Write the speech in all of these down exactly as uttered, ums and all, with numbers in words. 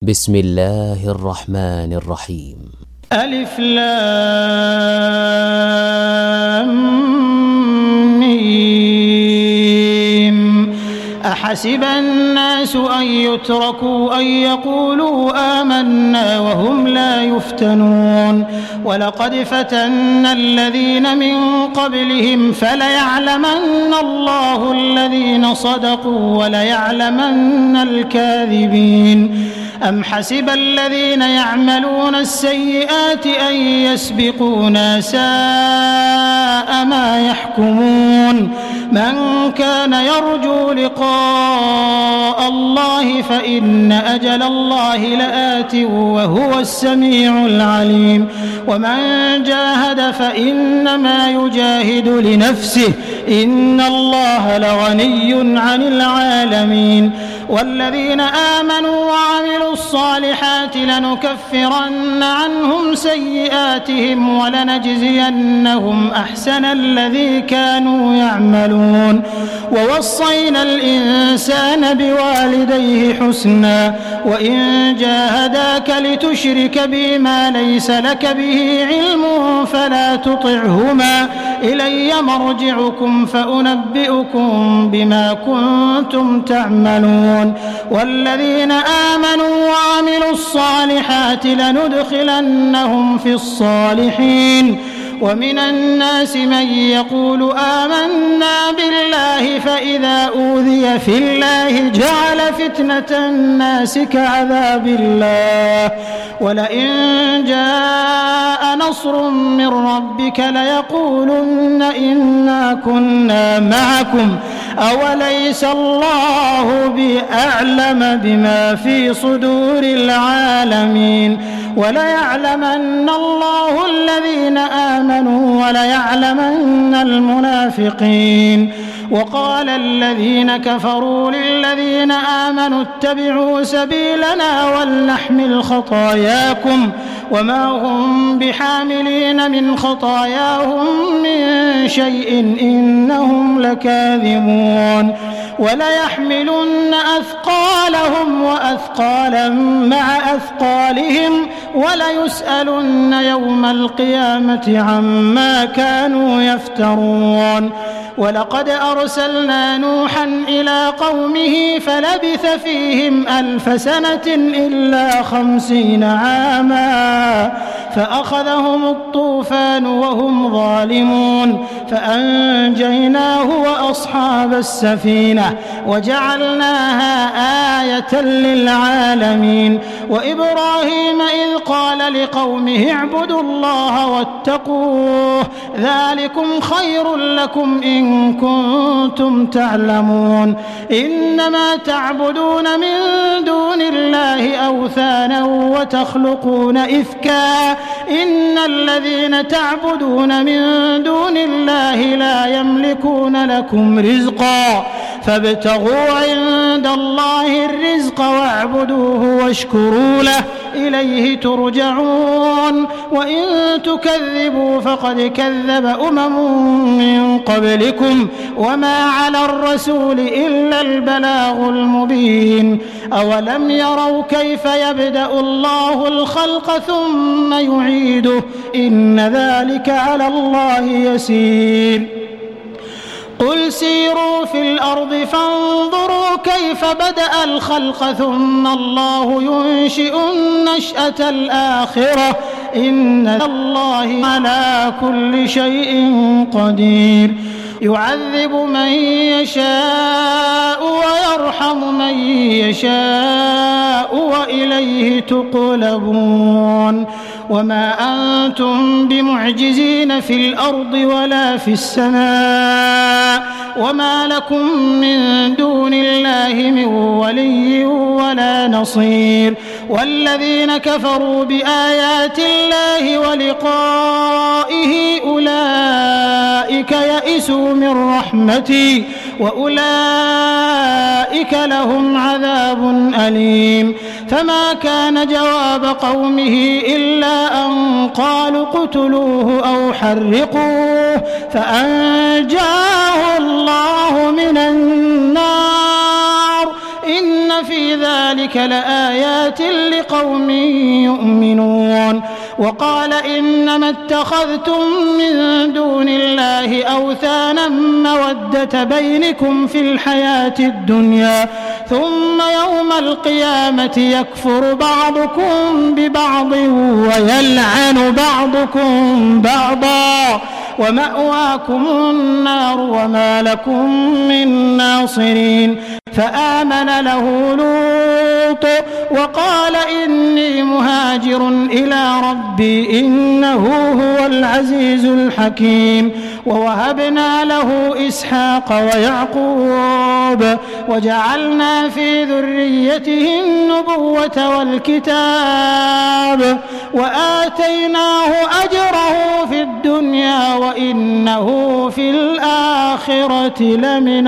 بسم الله الرحمن الرحيم. ألف لام ميم. أحسب الناس أن يتركوا أن يقولوا آمنا وهم لا يفتنون ولقد فتنا الذين من قبلهم فليعلمن الله الذين صدقوا وليعلمن الكاذبين. أم حسب الذين يعملون السيئات أن يسبقونا ساء ما يحكمون. من كان يرجو لقاء الله فإن أجل الله لآت وهو السميع العليم. ومن جاهد فإنما يجاهد لنفسه إن الله لغني عن العالمين. والذين آمنوا وعملوا الصالحات لنكفرن عنهم سيئاتهم ولنجزينهم أحسن الذي كانوا يعملون. ووصينا الإنسان بوالديه حسنا وإن جاهداك لتشرك بي ما ليس لك به علم فلا تطعهما إلي مرجعكم فأنبئكم بما كنتم تعملون. والذين آمنوا وعملوا الصالحات لندخلنهم في الصالحين. ومن الناس من يقول آمنا بالله فإذا أوذي في الله جعل فتنة الناس كعذاب الله ولئن جاء نصر من ربك ليقولن إنا كنا معكم أوليس الله بأعلم بما في صدور العالمين. وليعلمن الله الذين آمنوا وليعلمن المنافقين. وقال الذين كفروا للذين آمنوا اتبعوا سبيلنا ولنحمل خطاياكم وما هم بحاملين من خطاياهم من شيء إنهم لكاذبون. وليحملن أثقالهم وأثقالا مع أثقالهم وليسألن يوم القيامة عما كانوا يفترون. ولقد أرسلنا نوحا إلى قومه فلبث فيهم ألف سنة إلا خمسين عاما فأخذهم الطوفان وهم ظالمون فأنجيناه وأصحاب السفينة وجعلناها آية للعالمين. وإبراهيم إذ قال لقومه اعبدوا الله واتقوه ذلكم خير لكم إن كنتم تعلمون. إنما تعبدون من دون الله أوثانا وتخلقون إفكا إن الذين تعبدون من دون الله لا يملكون لكم رزقا فابتغوا عند الله الرزق واعبدوه واشكروا له إليه ترجعون. وإن تكذبوا فقد كذب أمم من قبلكم وما على الرسول إلا البلاغ المبين. أولم يروا كيف يبدأ الله الخلق ثم يعيده إن ذلك على الله يسير. قل سيروا في الأرض فانظروا كيف بدأ الخلق ثم الله ينشئ النشأة الآخرة إن الله على كل شيء قدير. يعذب من يشاء ويرحم من يشاء وإليه تقلبون. وما أنتم بمعجزين في الأرض ولا في السماء وما لكم من دون الله من ولي ولا نصير. والذين كفروا بآيات الله ولقائه أولئك يئسوا من رحمتي وأولئك لهم عذاب أليم. فما كان جواب قومه إلا أن قالوا اقتلوه أو حرقوه فأنجاه الله من النار إن في ذلك لآيات لقوم يؤمنون. وقال إنما اتخذتم من دون الله أوثانا مودة بينكم في الحياة الدنيا ثم يوم القيامة يكفر بعضكم ببعض ويلعن بعضكم بعضا ومأواكم النار وما لكم من ناصرين. فآمن له لوط وقال إني مهاجر إلى ربي إنه هو العزيز الحكيم. ووهبنا له إسحاق ويعقوب وجعلنا في ذريته النبوة والكتاب وآتيناه أجره في الدنيا وإنه في الآخرة لمن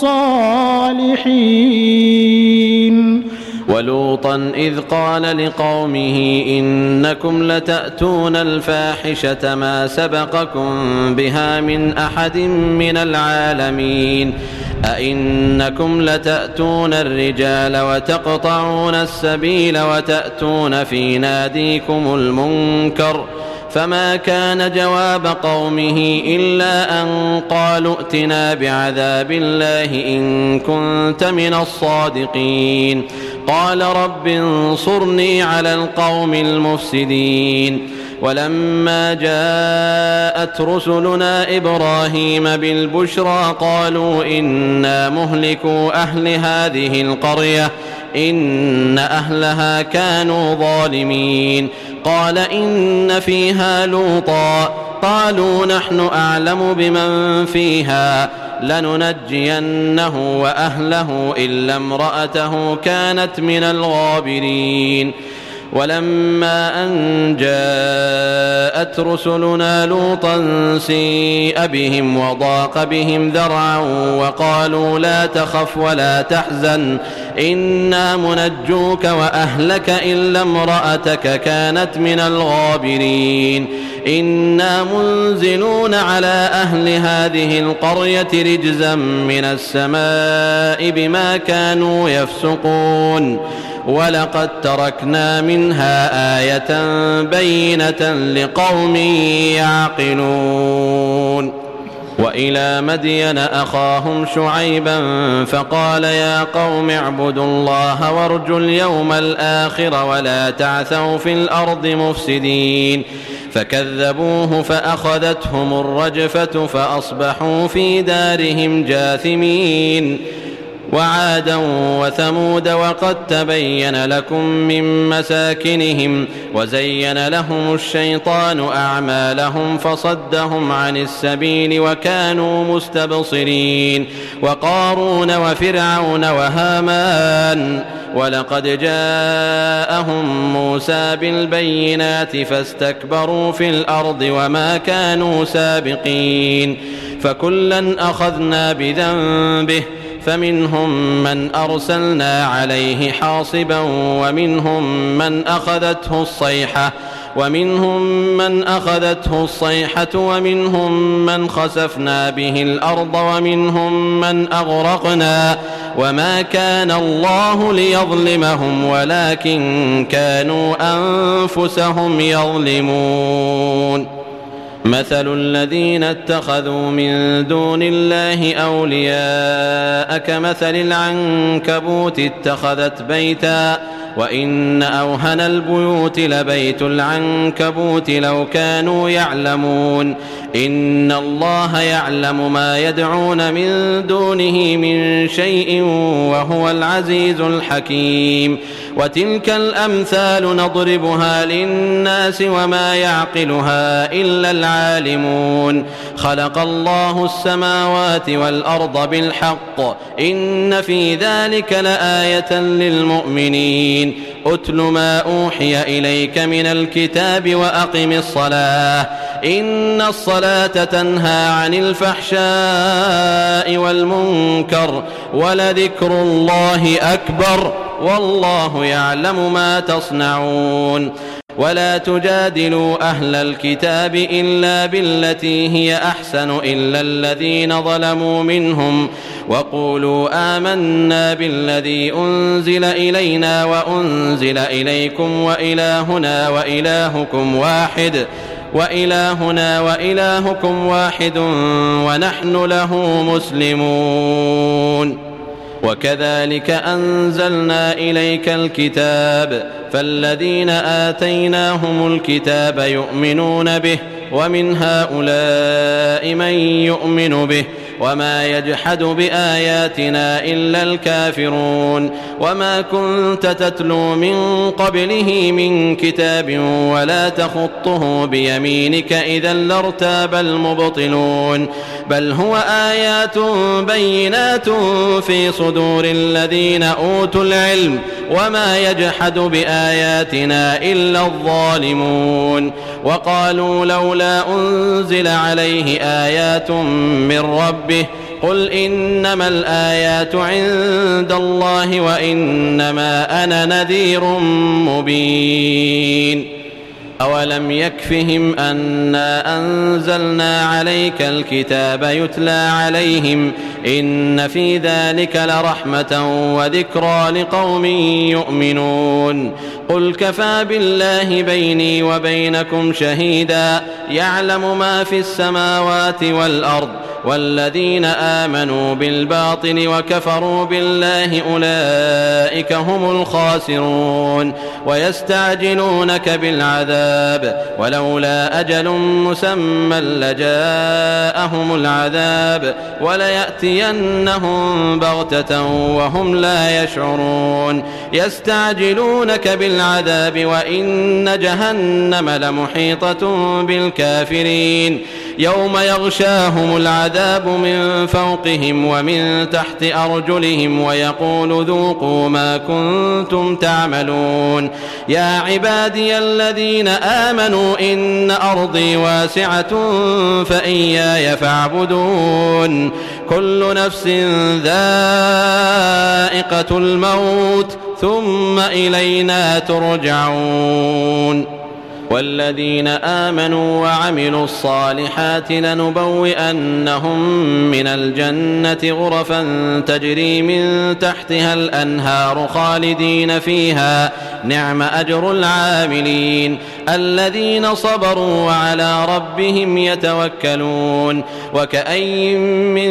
الصالحين. ولوطا إذ قال لقومه إنكم لتأتون الفاحشة ما سبقكم بها من أحد من العالمين أئنكم لتأتون الرجال وتقطعون السبيل وتأتون في ناديكم المنكر فما كان جواب قومه إلا أن قالوا ائتنا بعذاب الله إن كنت من الصادقين. قال رب انصرني على القوم المفسدين. ولما جاءت رسلنا إبراهيم بالبشرى قالوا إنا مهلكوا أهل هذه القرية إن أهلها كانوا ظالمين. قال إن فيها لوطا قالوا نحن أعلم بمن فيها لننجينه وأهله إلا امرأته كانت من الغابرين. ولما أن جاءت رسلنا لوطا سيء بهم وضاق بهم ذرعا وقالوا لا تخف ولا تحزن إنا منجوك وأهلك إلا امرأتك كانت من الغابرين. إنا منزلون على أهل هذه القرية رجزا من السماء بما كانوا يفسقون ولقد تركنا منها آية بينة لقوم يعقلون. وإلى مدين أخاهم شعيبا فقال يا قوم اعبدوا الله وارجوا اليوم الآخر ولا تعثوا في الأرض مفسدين. فكذبوه فأخذتهم الرجفة فأصبحوا في دارهم جاثمين. وعادا وثمود وقد تبين لكم من مساكنهم وزين لهم الشيطان أعمالهم فصدهم عن السبيل وكانوا مستبصرين. وقارون وفرعون وهامان ولقد جاءهم موسى بالبينات فاستكبروا في الأرض وما كانوا سابقين. فكلا أخذنا بذنبه فمنهم من أرسلنا عليه حاصبا ومنهم من أخذته الصيحة ومنهم من أخذته الصيحة ومنهم من خسفنا به الأرض ومنهم من أغرقنا وما كان الله ليظلمهم ولكن كانوا أنفسهم يظلمون. مثل الذين اتخذوا من دون الله أولياء كمثل العنكبوت اتخذت بيتا وإن أوهن البيوت لبيت العنكبوت لو كانوا يعلمون. إن الله يعلم ما يدعون من دونه من شيء وهو العزيز الحكيم. وتلك الأمثال نضربها للناس وما يعقلها إلا العالمون. خلق الله السماوات والأرض بالحق إن في ذلك لآية للمؤمنين. أتل ما أوحي إليك من الكتاب وأقم الصلاة إن الصلاة تنهى عن الفحشاء والمنكر ولذكر الله أكبر والله يعلم ما تصنعون. ولا تجادلوا أهل الكتاب إلا بالتي هي أحسن إلا الذين ظلموا منهم وقولوا آمنا بالذي أنزل إلينا وأنزل إليكم وإلهنا وإلهكم واحد وإلهنا وإلهكم واحد ونحن له مسلمون. وكذلك أنزلنا إليك الكتاب فالذين آتيناهم الكتاب يؤمنون به ومن هؤلاء من يؤمن به وما يجحد بآياتنا إلا الكافرون. وما كنت تتلو من قبله من كتاب ولا تخطه بيمينك إذا لارتاب المبطلون بل هو آيات بينات في صدور الذين أوتوا العلم وما يجحد بآياتنا إلا الظالمون. وقالوا لولا أنزل عليه آيات من ربه قل إنما الآيات عند الله وإنما أنا نذير مبين. أولم يكفهم أنا أنزلنا عليك الكتاب يتلى عليهم إن في ذلك لرحمة وذكرى لقوم يؤمنون. قل كفى بالله بيني وبينكم شهيدا يعلم ما في السماوات والأرض والذين آمنوا بالباطل وكفروا بالله أولئك هم الخاسرون. ويستعجلونك بالعذاب ولولا أجل مسمى لجاءهم العذاب وليأتينهم بغتة وهم لا يشعرون. يستعجلونك بالعذاب وإن جهنم لمحيطة بالكافرين يوم يغشاهم العذاب من فوقهم ومن تحت أرجلهم ويقول ذوقوا ما كنتم تعملون. يا عبادي الذين آمنوا إن أرضي واسعة فإياي فاعبدون. كل نفس ذائقة الموت ثم إلينا ترجعون. والذين آمنوا وعملوا الصالحات لنبوئنهم من الجنة غرفا تجري من تحتها الأنهار خالدين فيها نعم أجر العاملين الذين صبروا وعلى ربهم يتوكلون. وكأي من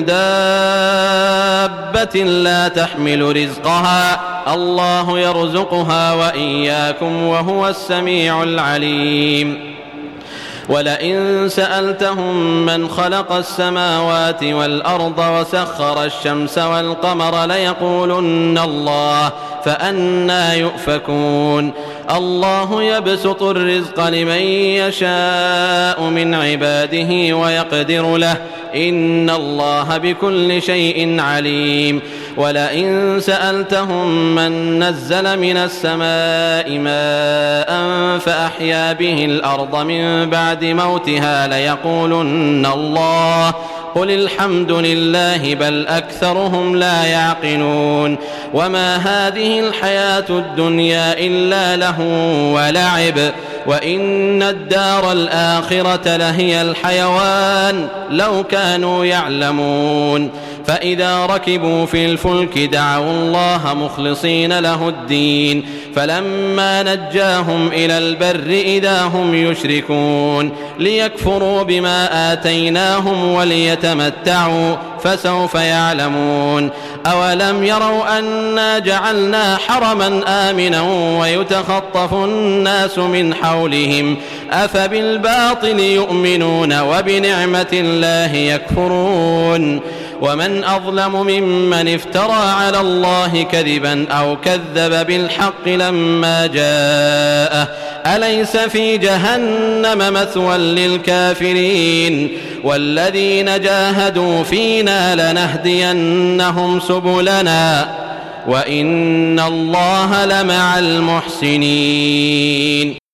دابة لا تحمل رزقها الله يرزقها وإياكم وهو السميع العليم. ولئن سألتهم من خلق السماوات والأرض وسخر الشمس والقمر ليقولن الله فأنى يؤفكون. الله يبسط الرزق لمن يشاء من عباده ويقدر له إن الله بكل شيء عليم. ولئن سألتهم من نزل من السماء ماء فأحيا به الأرض من بعد موتها ليقولن الله قل الحمد لله بل أكثرهم لا يعقلون. وما هذه الحياة الدنيا إلا لهو ولعب وإن الدار الآخرة لهي الحيوان لو كانوا يعلمون. فإذا ركبوا في الفلك دعوا الله مخلصين له الدين فلما نجاهم إلى البر إذا هم يشركون ليكفروا بما آتيناهم وليتمتعوا فسوف يعلمون. أولم يروا أنا جعلنا حرما آمنا ويتخطف الناس من حولهم أفبالباطل يؤمنون وبنعمة الله يكفرون. ومن أظلم ممن افترى على الله كذبا أو كذب بالحق لما جاءه أليس في جهنم مثوى للكافرين. والذين جاهدوا فينا لنهدينهم سبلنا وإن الله لمع المحسنين.